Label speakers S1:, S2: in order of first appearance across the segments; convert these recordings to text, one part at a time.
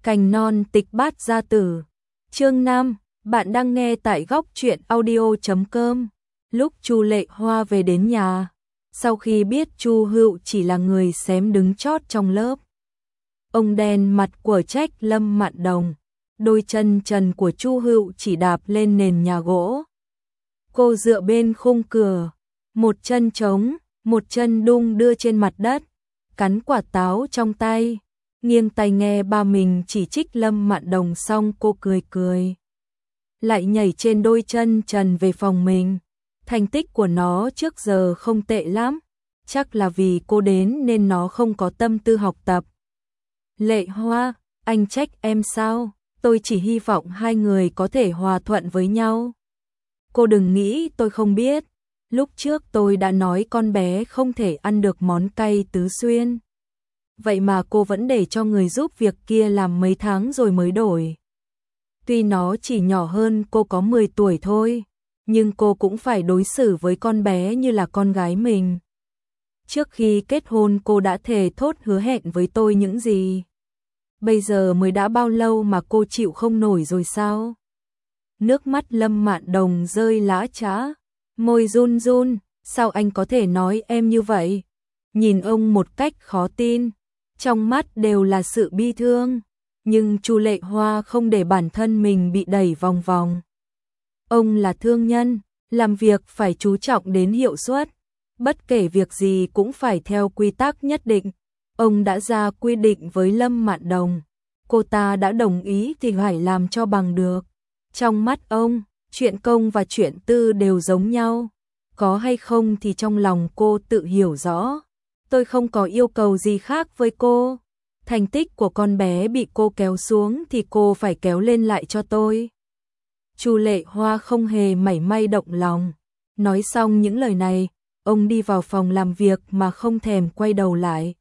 S1: Cành non tịch bát gia tử. Chương 5, bạn đang nghe tại góc truyện audio.com. Lúc Chu Lệ Hoa về đến nhà, sau khi biết Chu Hựu chỉ là người xém đứng chót trong lớp, ông đen mặt của trách Lâm Mạn Đồng. Đôi chân trần của Chu Hựu chỉ đạp lên nền nhà gỗ. Cô dựa bên khung cửa, một chân trống, một chân đung đưa trên mặt đất, cắn quả táo trong tay, nghiêng tai nghe ba mình chỉ trích Lâm Mạn Đồng xong cô cười cười. Lại nhảy trên đôi chân trần về phòng mình. Thành tích của nó trước giờ không tệ lắm, chắc là vì cô đến nên nó không có tâm tư học tập. Lệ Hoa, anh trách em sao? Tôi chỉ hy vọng hai người có thể hòa thuận với nhau. Cô đừng nghĩ tôi không biết, lúc trước tôi đã nói con bé không thể ăn được món cay tứ xuyên. Vậy mà cô vẫn để cho người giúp việc kia làm mấy tháng rồi mới đổi. Tuy nó chỉ nhỏ hơn cô có 10 tuổi thôi, nhưng cô cũng phải đối xử với con bé như là con gái mình. Trước khi kết hôn cô đã thề thốt hứa hẹn với tôi những gì. Bây giờ mới đã bao lâu mà cô chịu không nổi rồi sao? Nước mắt Lâm Mạn Đồng rơi lã chã, môi run run, sao anh có thể nói em như vậy? Nhìn ông một cách khó tin, trong mắt đều là sự bi thương, nhưng Chu Lệ Hoa không để bản thân mình bị đẩy vòng vòng. Ông là thương nhân, làm việc phải chú trọng đến hiệu suất, bất kể việc gì cũng phải theo quy tắc nhất định. Ông đã ra quy định với Lâm Mạn Đồng, cô ta đã đồng ý thì phải làm cho bằng được. Trong mắt ông, chuyện công và chuyện tư đều giống nhau, có hay không thì trong lòng cô tự hiểu rõ. Tôi không có yêu cầu gì khác với cô. Thành tích của con bé bị cô kéo xuống thì cô phải kéo lên lại cho tôi. Chu Lệ Hoa không hề mảy may động lòng. Nói xong những lời này, ông đi vào phòng làm việc mà không thèm quay đầu lại.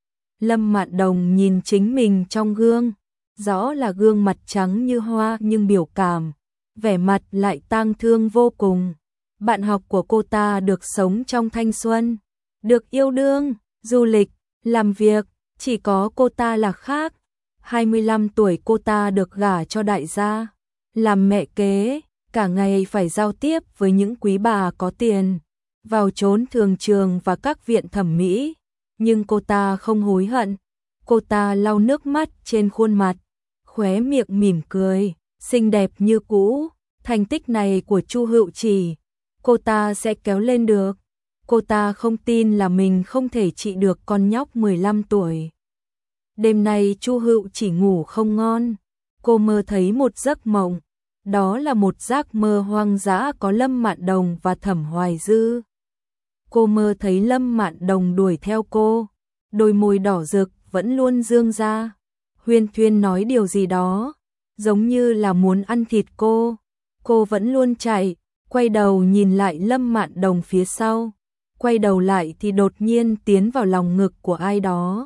S1: Lâm Mạn Đồng nhìn chính mình trong gương, rõ là gương mặt trắng như hoa nhưng biểu cảm, vẻ mặt lại tang thương vô cùng. Bạn học của cô ta được sống trong thanh xuân, được yêu đương, du lịch, làm việc, chỉ có cô ta là khác. 25 tuổi cô ta được gả cho đại gia, làm mẹ kế, cả ngày phải giao tiếp với những quý bà có tiền, vào trốn thường trường và các viện thẩm mỹ. Nhưng cô ta không hối hận, cô ta lau nước mắt trên khuôn mặt, khóe miệng mỉm cười, xinh đẹp như cũ. Thành tích này của Chu Hựu Chỉ, cô ta sẽ kéo lên được. Cô ta không tin là mình không thể trị được con nhóc 15 tuổi. Đêm nay Chu Hựu Chỉ ngủ không ngon, cô mơ thấy một giấc mộng, đó là một giấc mơ hoang dã có Lâm Mạn Đồng và Thẩm Hoài Dư. Cô mơ thấy Lâm Mạn Đồng đuổi theo cô, đôi môi đỏ rực vẫn luôn dương ra, huyên thuyên nói điều gì đó, giống như là muốn ăn thịt cô. Cô vẫn luôn chạy, quay đầu nhìn lại Lâm Mạn Đồng phía sau, quay đầu lại thì đột nhiên tiến vào lòng ngực của ai đó.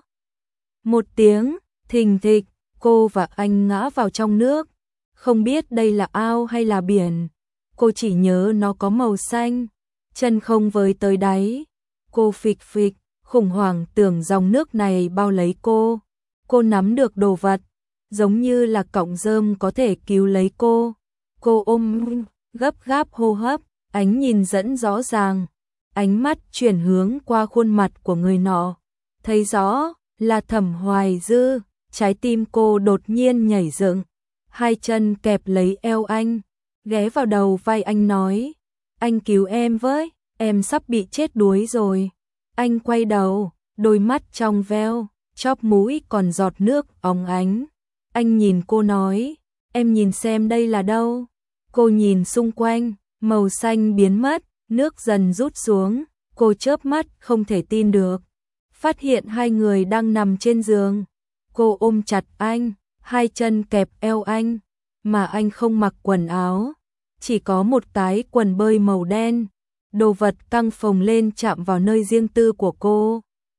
S1: Một tiếng, thình thịch, cô và anh ngã vào trong nước, không biết đây là ao hay là biển. Cô chỉ nhớ nó có màu xanh, chân không với tới đáy. Cô phịch phịch, khủng hoảng tưởng dòng nước này bao lấy cô. Cô nắm được đồ vật, giống như là cọng rơm có thể cứu lấy cô. Cô ôm, gấp gáp hô hấp, ánh nhìn dẫn rõ ràng. Ánh mắt chuyển hướng qua khuôn mặt của người nọ, thấy rõ là Thẩm Hoài Dư. Trái tim cô đột nhiên nhảy dựng, hai chân kẹp lấy eo anh, ghé vào đầu vai anh nói: anh cứu em với, em sắp bị chết đuối rồi. Anh quay đầu, đôi mắt trong veo, chóp mũi còn giọt nước óng ánh. Anh nhìn cô nói: em nhìn xem đây là đâu. Cô nhìn xung quanh, màu xanh biến mất, nước dần rút xuống. Cô chớp mắt không thể tin được, phát hiện hai người đang nằm trên giường. Cô ôm chặt anh, hai chân kẹp eo anh, mà anh không mặc quần áo, chỉ có một cái quần bơi màu đen. Đồ vật căng phồng lên chạm vào nơi riêng tư của cô.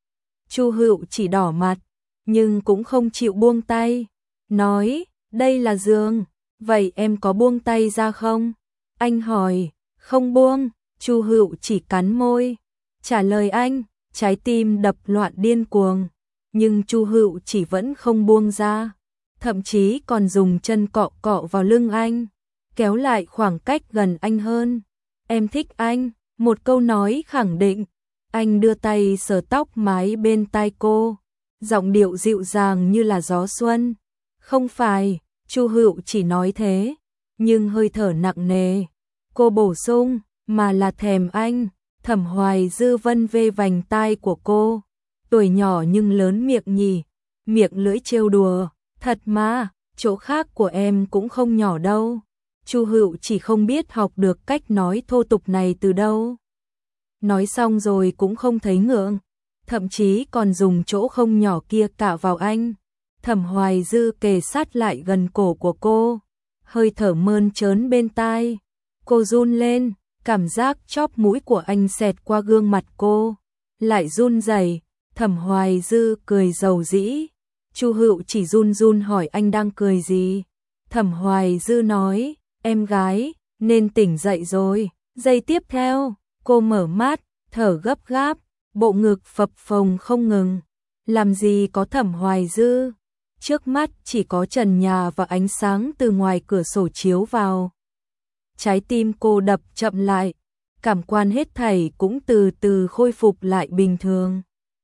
S1: Chu Hựu chỉ đỏ mặt, nhưng cũng không chịu buông tay, nói: đây là giường, vậy em có buông tay ra không? Anh hỏi. Không buông. Chu Hựu chỉ cắn môi, trả lời anh, trái tim đập loạn điên cuồng, nhưng Chu Hựu chỉ vẫn không buông ra. thậm chí còn dùng chân cọ cọ vào lưng anh, kéo lại khoảng cách gần anh hơn. Em thích anh, một câu nói khẳng định. Anh đưa tay sờ tóc mái bên tai cô, giọng điệu dịu dàng như là gió xuân. Không phải, Chu Hựu chỉ nói thế, nhưng hơi thở nặng nề. Cô bổ sung, mà là thèm anh. Thẩm Hoài Dư vân vê vành tai của cô. Tuổi nhỏ nhưng lớn miệng nhỉ, miệng lưỡi trêu đùa. Thật mà, chỗ khác của em cũng không nhỏ đâu. Chu Hựu chỉ không biết học được cách nói thô tục này từ đâu. Nói xong rồi cũng không thấy ngượng, thậm chí còn dùng chỗ không nhỏ kia cạo vào anh. Thẩm Hoài Dư kề sát lại gần cổ của cô, hơi thở mơn trớn bên tai. Cô run lên, cảm giác chóp mũi của anh xẹt qua gương mặt cô, lại run rẩy. Thẩm Hoài Dư cười dầu dĩ. Chu Hựu chỉ run run hỏi anh đang cười gì. Thẩm Hoài Dư nói, em gái, nên tỉnh dậy rồi. Giây tiếp theo, cô mở mắt, thở gấp gáp, bộ ngực phập phồng không ngừng. Làm gì có Thẩm Hoài Dư, trước mắt chỉ có trần nhà và ánh sáng từ ngoài cửa sổ chiếu vào. Trái tim cô đập chậm lại, cảm quan hết thảy cũng từ từ khôi phục lại bình thường.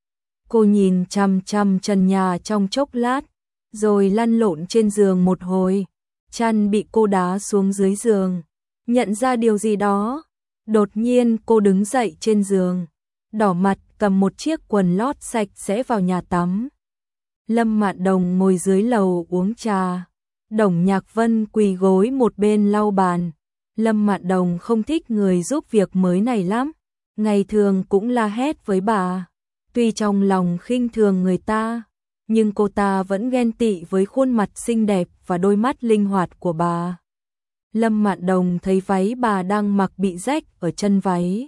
S1: Cô nhìn chằm chằm trần nhà trong chốc lát, rồi lăn lộn trên giường một hồi. Chăn bị cô đá xuống dưới giường. Nhận ra điều gì đó, đột nhiên cô đứng dậy trên giường, đỏ mặt cầm một chiếc quần lót sạch sẽ vào nhà tắm. Lâm Mạn Đồng ngồi dưới lầu uống trà, Đồng Nhạc Vân quỳ gối một bên lau bàn. Lâm Mạn Đồng không thích người giúp việc mới này lắm, ngày thường cũng la hét với bà. Tuy trong lòng khinh thường người ta, nhưng cô ta vẫn ghen tị với khuôn mặt xinh đẹp và đôi mắt linh hoạt của bà. Lâm Mạn Đồng thấy váy bà đang mặc bị rách ở chân váy.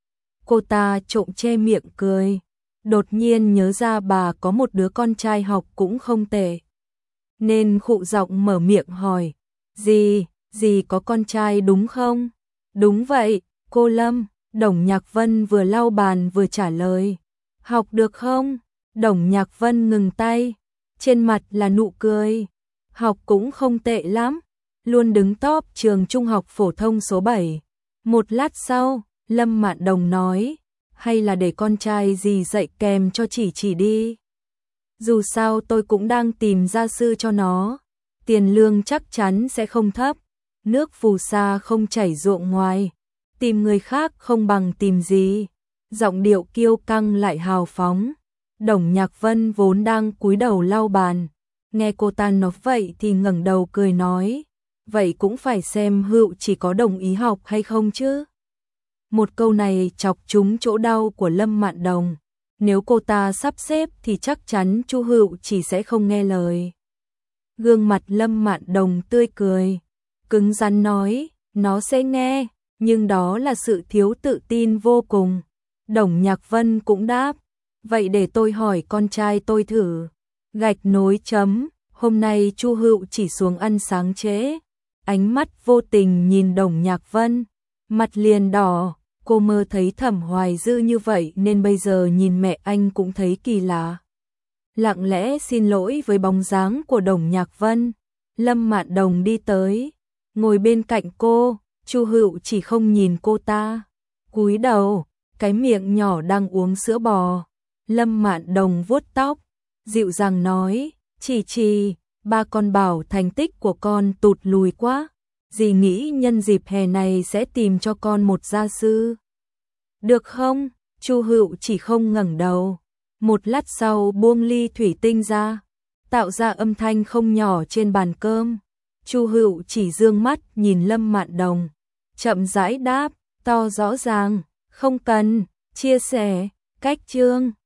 S1: Cô ta trộm che miệng cười, đột nhiên nhớ ra bà có một đứa con trai học cũng không tệ. Nên khụ giọng mở miệng hỏi, dì có con trai đúng không? Đúng vậy, cô Lâm. Đồng Nhạc Vân vừa lau bàn vừa trả lời. Học được không? Đồng Nhạc Vân ngừng tay, trên mặt là nụ cười. Học cũng không tệ lắm, luôn đứng top trường trung học phổ thông số 7. Một lát sau, Lâm Mạn Đồng nói, hay là để con trai dì dạy kèm cho chỉ đi. Dù sao tôi cũng đang tìm gia sư cho nó, tiền lương chắc chắn sẽ không thấp. Nước phù sa không chảy ruộng ngoài, tìm người khác không bằng tìm gì. Giọng điệu kiêu căng lại hào phóng. Đồng Nhạc Vân vốn đang cúi đầu lau bàn, nghe cô ta nói vậy thì ngẩng đầu cười nói, vậy cũng phải xem Hựu chỉ có đồng ý học hay không chứ. Một câu này chọc trúng chỗ đau của Lâm Mạn Đồng, nếu cô ta sắp xếp thì chắc chắn Chu Hựu chỉ sẽ không nghe lời. Gương mặt Lâm Mạn Đồng tươi cười, cứng rắn nói, nó sẽ nghe, nhưng đó là sự thiếu tự tin vô cùng. Đồng Nhạc Vân cũng đáp, vậy để tôi hỏi con trai tôi thử. Gạch nối chấm, hôm nay Chu Hựu chỉ xuống ăn sáng trễ, ánh mắt vô tình nhìn Đồng Nhạc Vân, mặt liền đỏ. Cô mơ thấy Thẩm Hoài Dư như vậy nên bây giờ nhìn mẹ anh cũng thấy kỳ lạ. Lặng lẽ xin lỗi với bóng dáng của Đồng Nhạc Vân, Lâm Mạn Đồng đi tới, ngồi bên cạnh cô. Chu Hựu chỉ không nhìn cô ta, cúi đầu, cái miệng nhỏ đang uống sữa bò. Lâm Mạn Đồng vuốt tóc, dịu dàng nói, chỉ, ba con bảo thành tích của con tụt lùi quá. Dì nghĩ nhân dịp hè này sẽ tìm cho con một gia sư. Được không? Chu Hựu chỉ không ngẩng đầu. Một lát sau buông ly thủy tinh ra, tạo ra âm thanh không nhỏ trên bàn cơm. Chu Hựu chỉ dương mắt nhìn Lâm Mạn Đồng, chậm rãi đáp, to rõ ràng, không cần chia sẻ, cách chương.